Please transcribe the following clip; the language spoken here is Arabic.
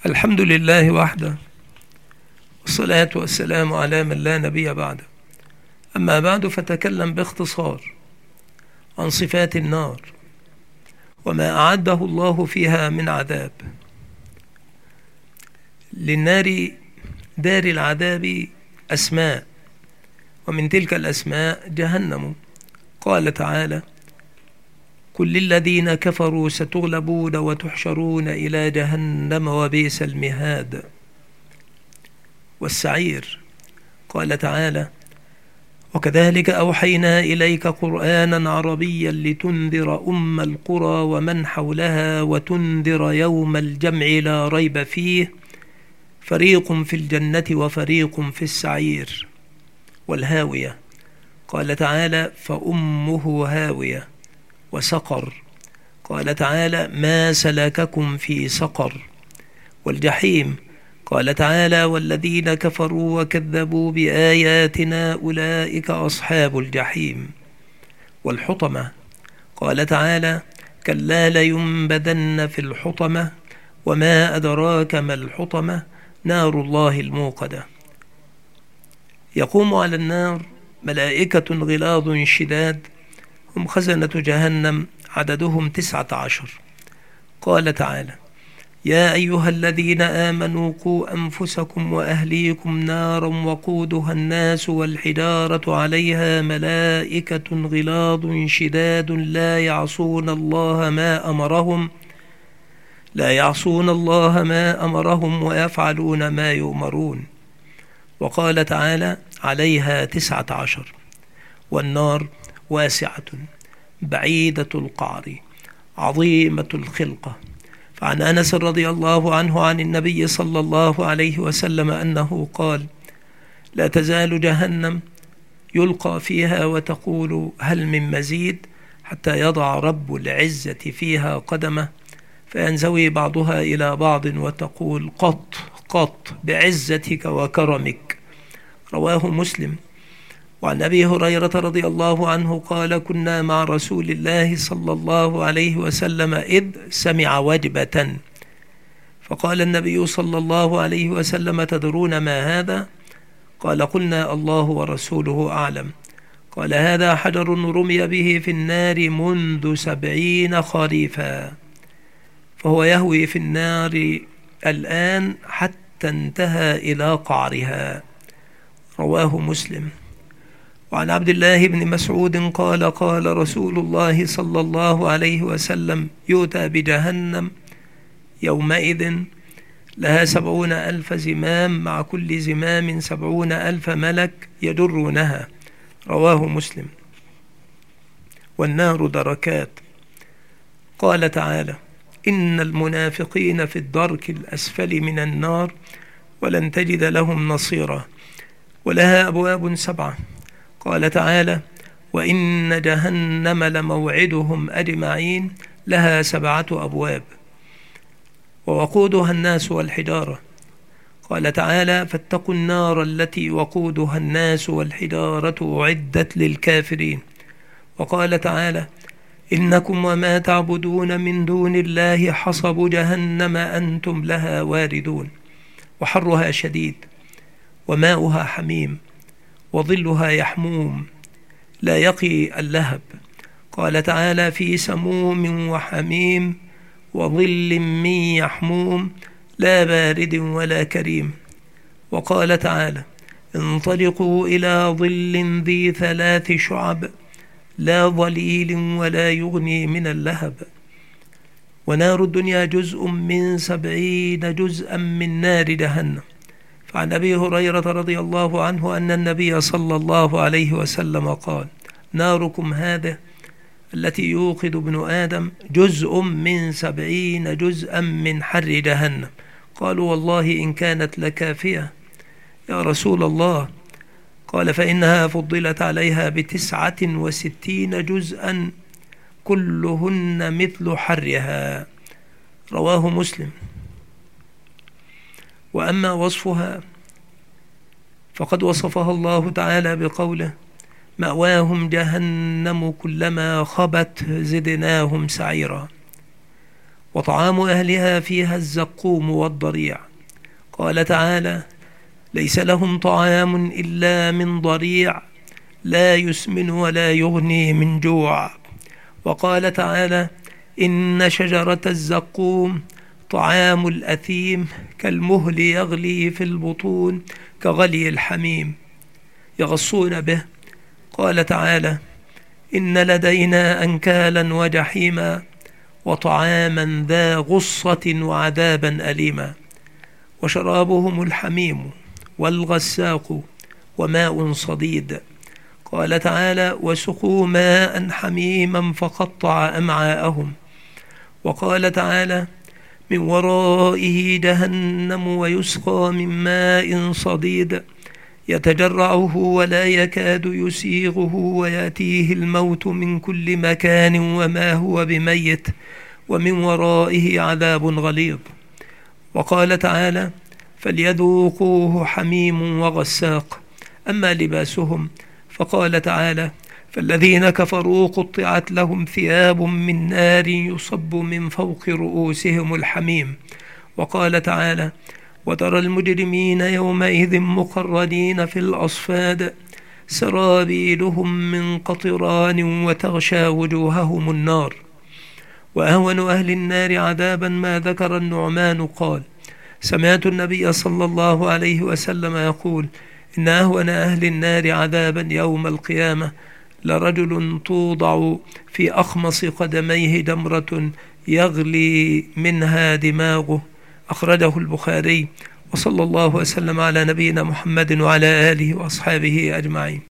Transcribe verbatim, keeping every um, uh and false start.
الحمد لله وحده، والصلاة والسلام على من لا نبي بعده. أما بعد، فتكلم باختصار عن صفات النار وما أعده الله فيها من عذاب. للنار دار العذاب أسماء، ومن تلك الأسماء جهنم. قال تعالى: كل للذين كفروا ستغلبون وتحشرون إلى جهنم وبئس المهاد. والسعير قال تعالى: وكذلك أوحينا إليك قرآنا عربيا لتنذر أم القرى ومن حولها وتنذر يوم الجمع لا ريب فيه فريق في الجنة وفريق في السعير. والهاوية قال تعالى: فأمه هاوية. وسقر قال تعالى: ما سلككم في سقر. والجحيم قال تعالى: والذين كفروا وكذبوا بآياتنا أولئك أصحاب الجحيم. والحطمة قال تعالى: كلا لينبذن في الحطمة وما أدراك ما الحطمة نار الله الموقدة. يقوم على النار ملائكة غلاظ شداد هم خزنة جهنم عددهم تسعة عشر. قال تعالى: يا أيها الذين آمنوا قوا أنفسكم وأهليكم نارا وقودها الناس والحجارة عليها ملائكة غلاظ شداد لا يعصون الله ما أمرهم لا يعصون الله ما أمرهم ويفعلون ما يؤمرون. وقال تعالى: عليها تسعة عشر. والنار واسعة بعيدة القعر عظيمة الخلقة. فعن أنس رضي الله عنه عن النبي صلى الله عليه وسلم أنه قال: لا تزال جهنم يلقى فيها وتقول هل من مزيد، حتى يضع رب العزة فيها قدمه فينزوي بعضها إلى بعض وتقول قط قط بعزتك وكرمك. رواه مسلم. وعن أبي هريرة رضي الله عنه قال: كنا مع رسول الله صلى الله عليه وسلم إذ سمع وجبة، فقال النبي صلى الله عليه وسلم: تدرون ما هذا؟ قال: قلنا الله ورسوله أعلم. قال: هذا حجر رمي به في النار منذ سبعين خريفا، فهو يهوي في النار الآن حتى انتهى إلى قعرها. رواه مسلم. وعن عبد الله بن مسعود قال: قال رسول الله صلى الله عليه وسلم: يؤتى بجهنم يومئذ لها سبعون ألف زمام، مع كل زمام سبعون ألف ملك يجرونها. رواه مسلم. والنار دركات. قال تعالى: إن المنافقين في الدرك الأسفل من النار ولن تجد لهم نصيرا. ولها أبواب سبعة. قال تعالى: وإن جهنم لموعدهم أجمعين لها سبعة أبواب ووقودها الناس والحجارة. قال تعالى: فاتقوا النار التي وقودها الناس والحجارة أعدت للكافرين. وقال تعالى: إنكم وما تعبدون من دون الله حصب جهنم أنتم لها واردون. وحرها شديد وماؤها حميم وظلها يحموم لا يقي اللهب. قال تعالى: في سموم وحميم وظل من يحموم لا بارد ولا كريم. وقال تعالى: انطلقوا إلى ظل ذي ثلاث شعب لا ظليل ولا يغني من اللهب. ونار الدنيا جزء من سبعين جزءا من نار جهنم. فعن أبي هريرة رضي الله عنه أن النبي صلى الله عليه وسلم قال: ناركم هذه التي يوقد ابن آدم جزء من سبعين جزءا من حر جهنم. قالوا: والله إن كانت لكافية يا رسول الله. قال: فإنها فضلت عليها بتسعة وستين جزءا كلهن مثل حرها. رواه مسلم. وأما وصفها فقد وصفها الله تعالى بقوله: مأواهم جهنم كلما خبت زدناهم سعيرا. وطعام أهلها فيها الزقوم والضريع. قال تعالى: ليس لهم طعام إلا من ضريع لا يسمن ولا يغني من جوع. وقال تعالى: إن شجرة الزقوم طعام الأثيم كالمهل يغلي في البطون كغلي الحميم يغصون به. قال تعالى: إن لدينا أنكالا وجحيما وطعاما ذا غصة وعذابا أليما وشرابهم الحميم والغساق وماء صديد. قال تعالى: وسقوا ماء حميما فقطع أمعاءهم. وقال تعالى: من ورائه جهنم ويسقى من ماء صديد يتجرعه ولا يكاد يسيغه ويأتيه الموت من كل مكان وما هو بميت ومن ورائه عذاب غليظ. وقال تعالى: فليذوقوه حميم وغساق. أما لباسهم فقال تعالى: فالذين كفروا قطعت لهم ثياب من نار يصب من فوق رؤوسهم الحميم. وقال تعالى: وترى المجرمين يومئذ مقرنين في الأصفاد سرابيلهم من قطران وتغشى وجوههم النار. وأهون أهل النار عذابا ما ذكر النعمان قال: سمعت النبي صلى الله عليه وسلم يقول: إن أهون أهل النار عذابا يوم القيامة لرجل توضع في أخمص قدميه جمرة يغلي منها دماغه. أخرجه البخاري. وصلى الله وسلم على نبينا محمد وعلى آله وأصحابه أجمعين.